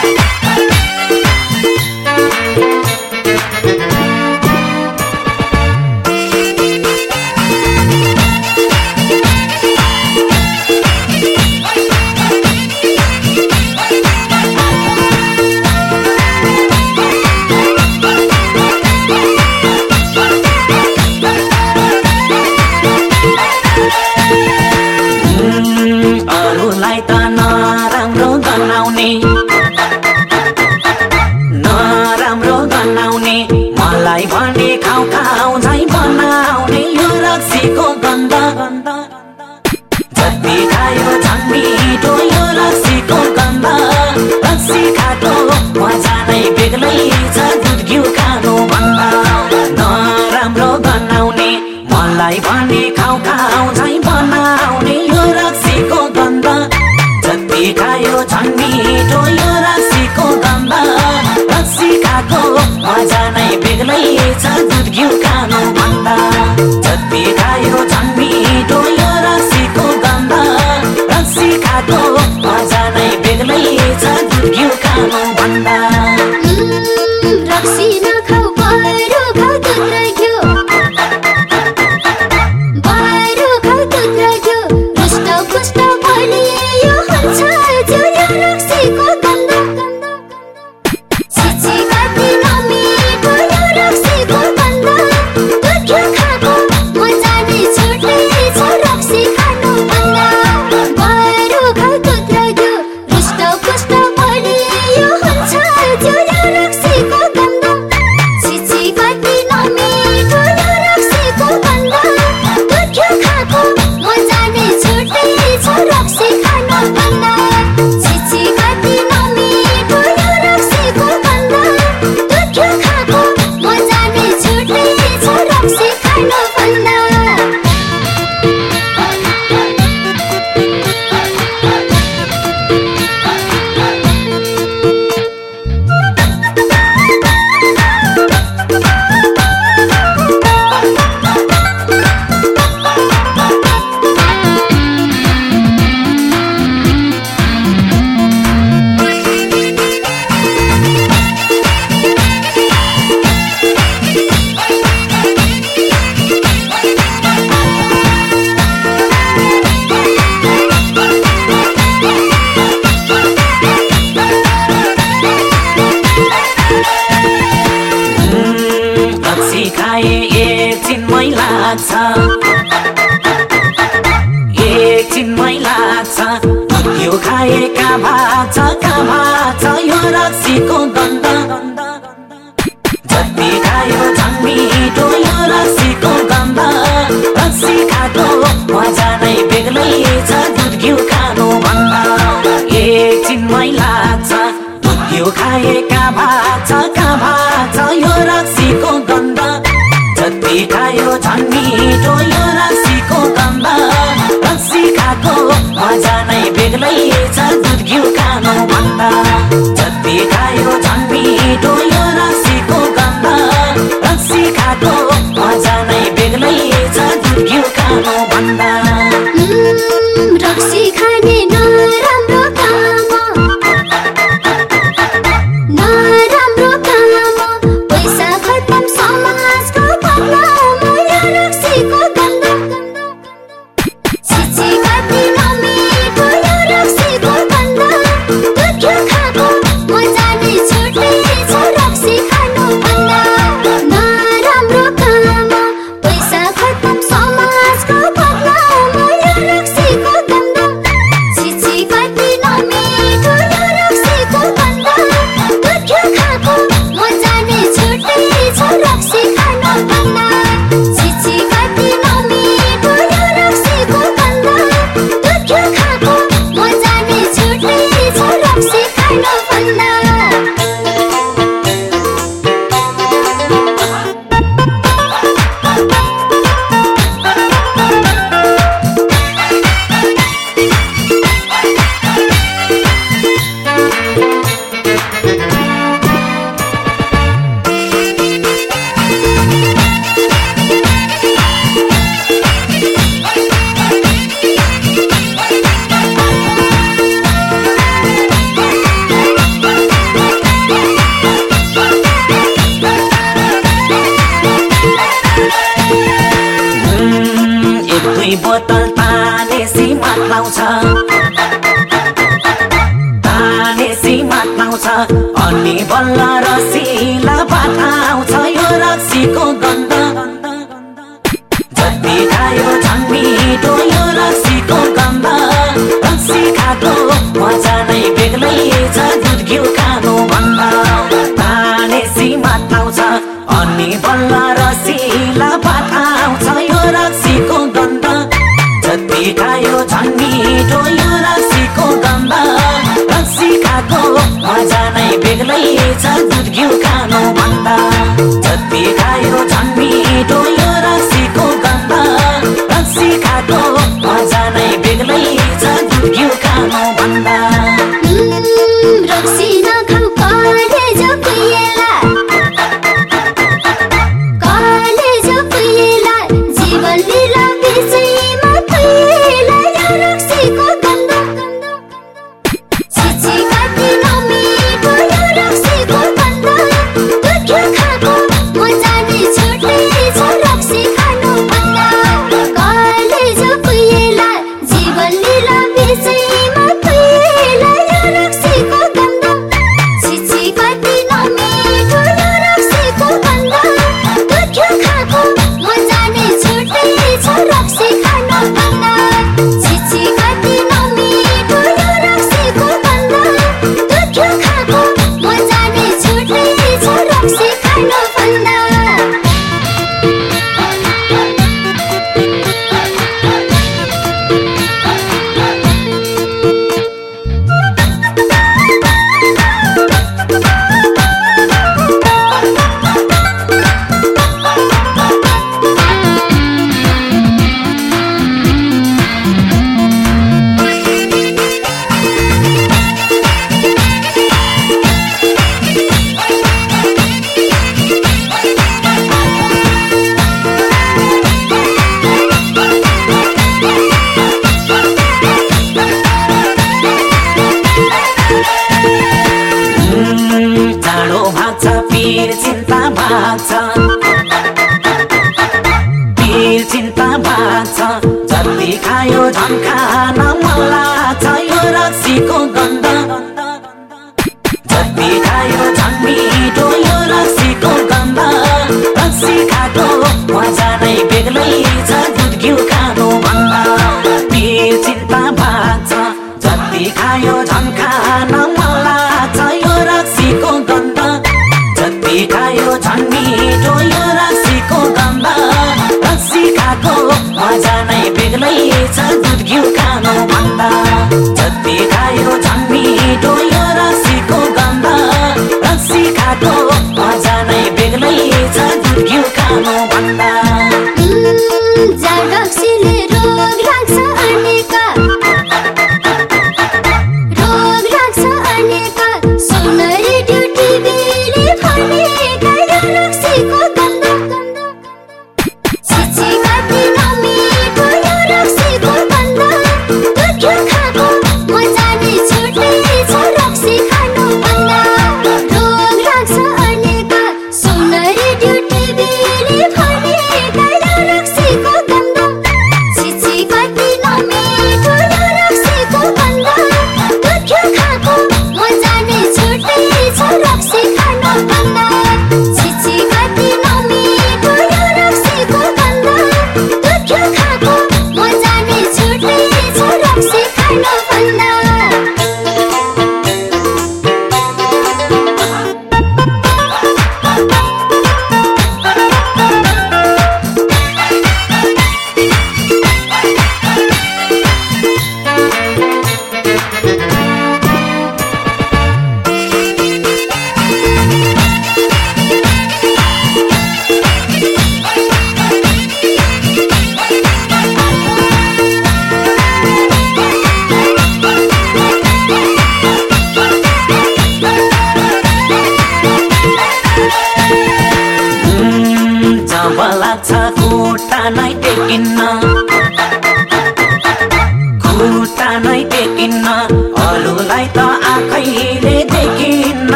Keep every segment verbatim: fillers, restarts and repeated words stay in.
नराम्रो बनाउने मलाई भने खाउ खाउ झै बनाउने यो रक्सीको गन्ध जति खायो झन् मिठो यो रक्सीको गन्ध रक्सी खाएको मजा नै बेग्लै छ दुध घिउ खानु भन्दा नराम्रो बनाउने मलाई भने खाउ खाउ झै बनाउने यो रक्सीको गन्ध जति खायो झन् मिठो यो रक्सीको गन्ध रक्सी खाएको मजा नै बेग्लै छ दुध घिउ खानु भन्दा जति खायो झन् मिठो यो रक्सीको गन्ध रक्सी खाएको मजा नै बेग्लै छ दुध घिउ खानु भन्दा रक्सी नखाऊ बाहिर खाऊ दुध र घिउ बाहिर खाऊ दुध र घिउ रुष्ट पुष्ट बलियो हुन्छ जिउ यो रक्सीको गन्ध छिछि कति नमिठो यो रक्सीको गन्ध दुध घिउ खाएको मजा नै छुट्टै छ रक्सी खानु भन्दा बाहिर खाऊ दुध र घिउ रुष्ट पुष्ट बलियो हुन्छ जिउ यो रक्सीको गन्ध छिछि कति नमिठो यो रक्सीको गन्ध दुध घिउ खाएको मजा नै छुट्टै छ रक्सी खानु भन्दा छिछि कति नमिठो यो रक्सीको गन्ध दुध घिउ खाएको मजा नै छुट्टै छ रक्सी खानु भन्दा रक्सी खाए एकछिनमै लाग्छ एकछिनमै लाग्छ यो खाए कहाँ भाग्छ कहाँ भाग्छ यो रक्सीको गन्ध जति खायो झन् मिठो यो रक्सीको गन्ध रक्सी खाएको मजा नै बेग्लै छ दुध घिउ खानु भन्दा एकछिनमै लाग्छ यो खाए कहाँ भाग्छ कहाँ भाग्छ यो रक्सीको गन्ध जति खायो झन् मिठो यो रक्सीको गन्ध रक्सी खाएको मजा नै बेग्लै छ दुध घिउ खानु भन्दा जति खायो झन् मिठो यो रक्सीको गन्ध रक्सी खाएको मजा नै बेग्लै छ दुध घिउ खानु भन्दा रक्सी खाने नराम्रो काम नराम्रो काम पैसा खत्तम समाजको बदनाम यो रक्सीको गन्ध छिछि कति नमिठो यो रक्सीको गन्ध दुध घिउ खाएको लाउँछ तानेसी मात्लाउँछ अनि बल्ल रसिला बात आउँछ यो रक्सीको गन्ध जति खायो झन् मिठो यो रक्सीको गन्ध रक्सी खाएको मजा नै बेग्लै छ दुध घिउ खानु भन्दा तानेसी मात्लाउँछ अनि बल्ल रसिला बात आउँछ यो रक्सीको गन्ध जति खायो झन् मिठो यो रक्सीको गन्ध रक्सी खाएको मजा नै बेग्लै छ दुध घिउ खानु भन्दा जति खायो झन् मिठो यो रक्सीको गन्ध रक्सी खाएको मजा नै बेग्लै छ दुध घिउ खानु भन्दा रक्सी नखाऊ कलेज कुहिएला कलेज कुहिएला जीवन लीला विषयमा कुहिएला यो रक्सीको गन्ध छिछि कति नमिठो यो रक्सीको गन्ध दुध घिउ खाएको मजा नै छुट्टै छ रक्सी खानु भन्दा कलेज कुहिएला जीवन लीला विषयमा कुहिएला यो रक्सीको गन्ध छिछि कति नमिठो यो रक्सीको गन्ध दुध घिउ खाएको मजा नै छुट्टै छ रक्सी खानु भन्दा छिछि कति नमिठो यो रक्सीको गन्ध दुध घिउ खाएको मजा नै छुट्टै छ रक्सी खानु भन्दा चाँडो भाग्छ पीर चिन्ता भाग्छ पीर चिन्ता भाग्छ जति खायो झन् खान मन लाग्छ यो रक्सीको गन्ध जति खायो झन् मिठो यो रक्सीको गन्ध रक्सी खाएको मजा नै बेग्लै छ दुध घिउ खानु भन्दा पीर चिन्ता भाग्छ जति खायो झन् खान मन लाग्छ यो रक्सीको गन्ध जति खायो झन् मिठो यो रक्सीको गन्ध रक्सी खाएको मजा नै बेग्लै छ दुध घिउ खानु भन्दा जति खायो झन् मिठो यो रक्सीको गन्ध रक्सी खाएको मजा नै बेग्लै छ दुध घिउ खानु भन्दा जा रक्सीले रोग राख्छ अनेका रोग राख्छ अनेका सुन रेडियो टिभीले भनेका यो रक्सीको गन्ध छिछि कति नमिठो यो रक्सीको गन्ध दुध घिउ खाएको मजा नै छुट्टै छ रक्सी खानु भन्दा रोग राख्छ अनेका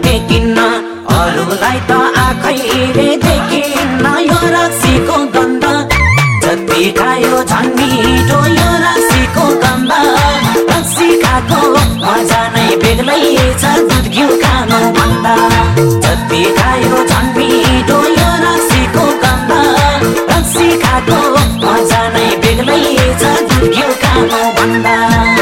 किन्न अरूलाई त आँखैले देखिन्न यो रक्सीको गन्ध जति खायो झन् मिठो यो रक्सीको गन्ध रक्सी खाएको मजा नै बेग्लै छ दुध घिउ खानु भन्दा जति खायो झन् मिठो यो रक्सीको गन्ध रक्सी खाएको मजा नै बेग्लै छ दुध घिउ खानु भन्दा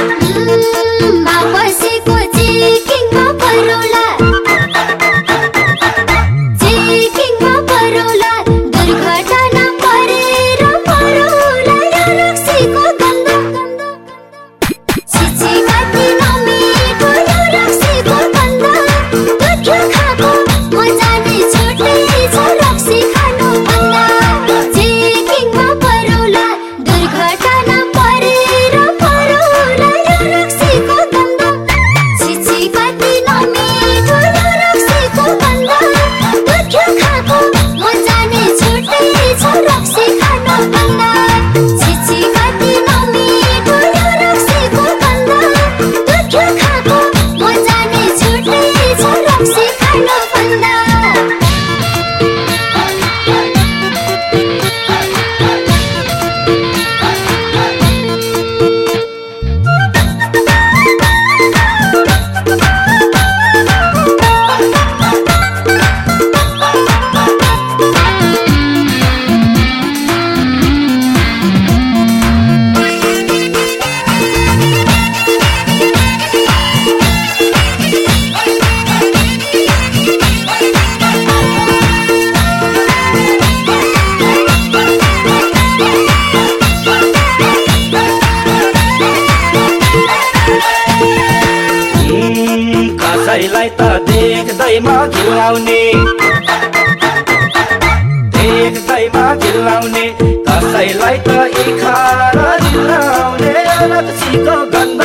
कसैलाई त देख्दैमा घिउलाउने देख्दैमा घिउलाउने कसैलाई त इखार दिलाउने रक्सीको गन्ध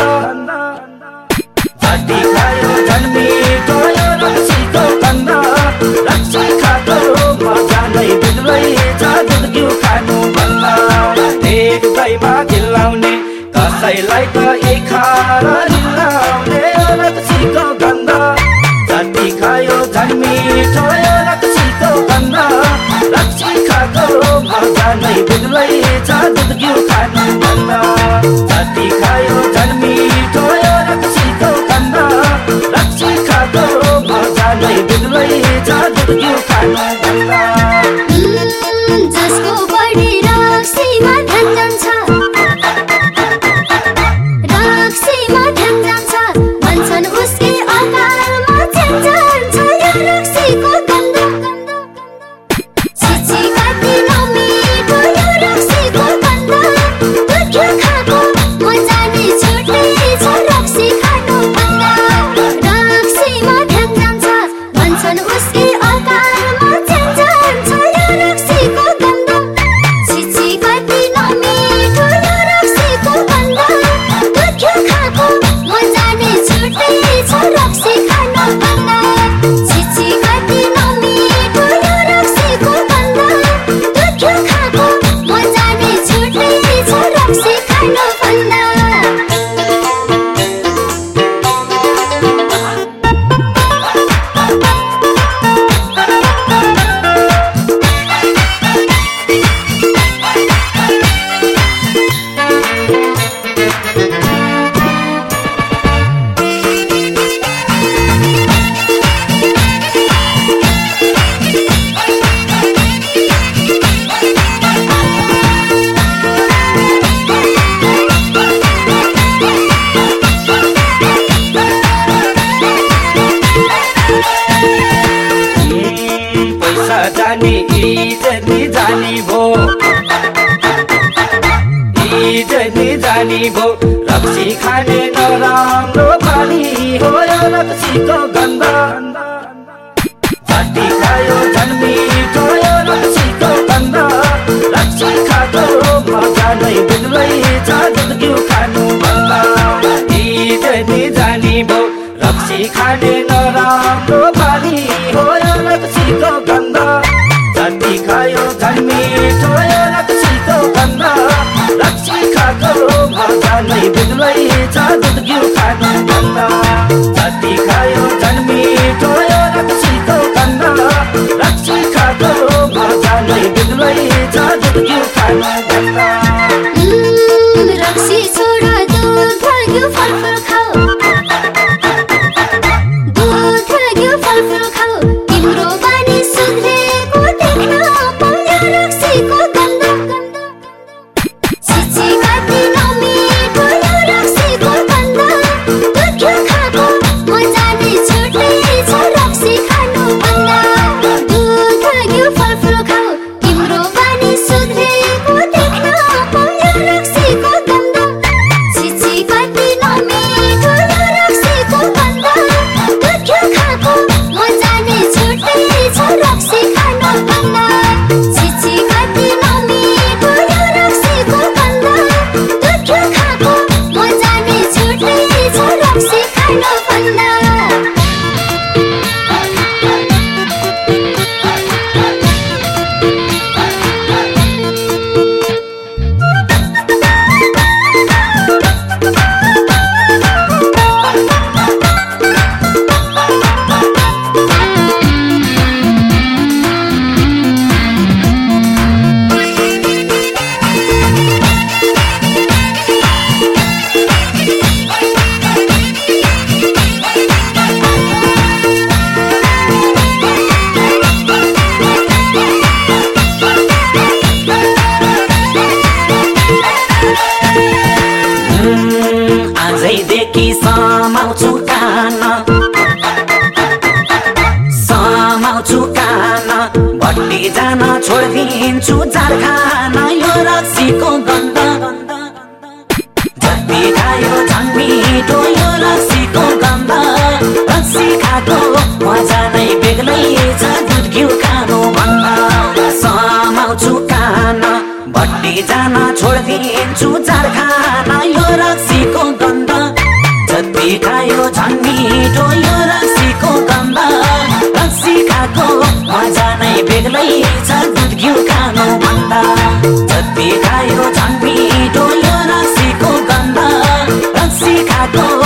जति खायो झन् मिठो यो रक्सीको गन्ध रक्सी खाएको मजा नै बेग्लै छ दुध घिउ खानु भन्दा देख्दैमा घिउलाउने कसैलाई त इखार दिलाउने रक्सीको गन्ध जति खायो झन् मिठो यो रक्सीको गन्ध रक्सी खाएको मजा नै बेग्लै छ दुध घिउ खानु भन्दा जति खायो झन् मिठो यो रक्सीको गन्ध रक्सी खाएको मजा नै बेग्लै छ दुध घिउ खानु भन्दा जसको बढी रक्सीमा ध्यान जान्छ रक्सीमा ध्यान जान्छ भन्छन् उसकै अकालमा च्यान जान्छ यो रक्सीको गन्ध छिछि कति नमिठो यो रक्सीको गन्ध दुध घिउ खाएको मजा नै छुट्टै छ रक्सी खानु भन्दा रक्सीमा ध्यान जान्छ भन्छन् उसकै अकालमा च्यान जान्छ यो रक्सीको गन्ध छिछि कति नमिठो यो रक्सीको गन्ध दुध घिउ खाएको मजा नै छुट्टै छ रक्सी खानु भन्दा छिछि कति नमिठो यो रक्सीको गन्ध दुध घिउ खाएको मजा नै छुट्टै छ रक्सी खानु भन्दा पैसा जाने इज्जत नि जानी भो इज्जत नि जानी भो रक्सी खाने नराम्रो बानी हो यो रक्सीको गन्ध जति खायो झन् मिठो यो रक्सीको गन्ध रक्सी खाएको मजा नै बेग्लै छ दुध घिउ खानु भन्दा इज्जत नि जानी भो रक्सी खाने नराम्रो बानी हो यो रक्सीको गन्ध जति खायो झन् मिठो यो रक्सीको गन्ध रक्सी खाएको मजा नै बेग्लै छ दुध घिउ खानु भन्दा जति खायो झन् मिठो यो दुध घिउ खानु भन्दा रक्सी छोड दुध घिउ फलफुल खाऊ दुध घिउ फलफुल खाऊ तिम्रो बानी सुध्रेको देख्न पाउँदा रक्सीको गन्ध छिछि कति नमिठो यो रक्सीको गन्ध दुध घिउ खाएको मजा नै छुट्टै छ रक्सी खानु भन्दा दुध घिउ फलफुल खाऊ तिम्रो बानी सुध्रेको देख्न पाउँदा रक्सीको गन्ध छिछि कति नमिठो यो रक्सीको गन्ध दुध घिउ खाएको मजा नै छुट्टै छ रक्सी खानु भन्दा छिछि कति नमिठो यो रक्सीको गन्ध दुध घिउ खाएको मजा नै छुट्टै छ रक्सी खानु भन्दा आजैदेखि समाउँछु कान समाउँछु कान भट्टी जान छोडिदिन्छु जार खान यो रक्सीको गन्ध जति खायो झन् मिठो यो रक्सीको गन्ध रक्सी खाएको मजा नै बेग्लै छ दुध घिउ खानु भन्दा समाउँछु कान भट्टी जान छोडिदिन्छु जार खान यो रक्सीको गन्ध जति खायो झन् मिठो यो रक्सीको गन्ध रक्सी खाएको मजा नै बेग्लै छ दुध घिउ खानु भन्दा जति खायो झन् मिठो यो रक्सीको गन्ध रक्सी खाएको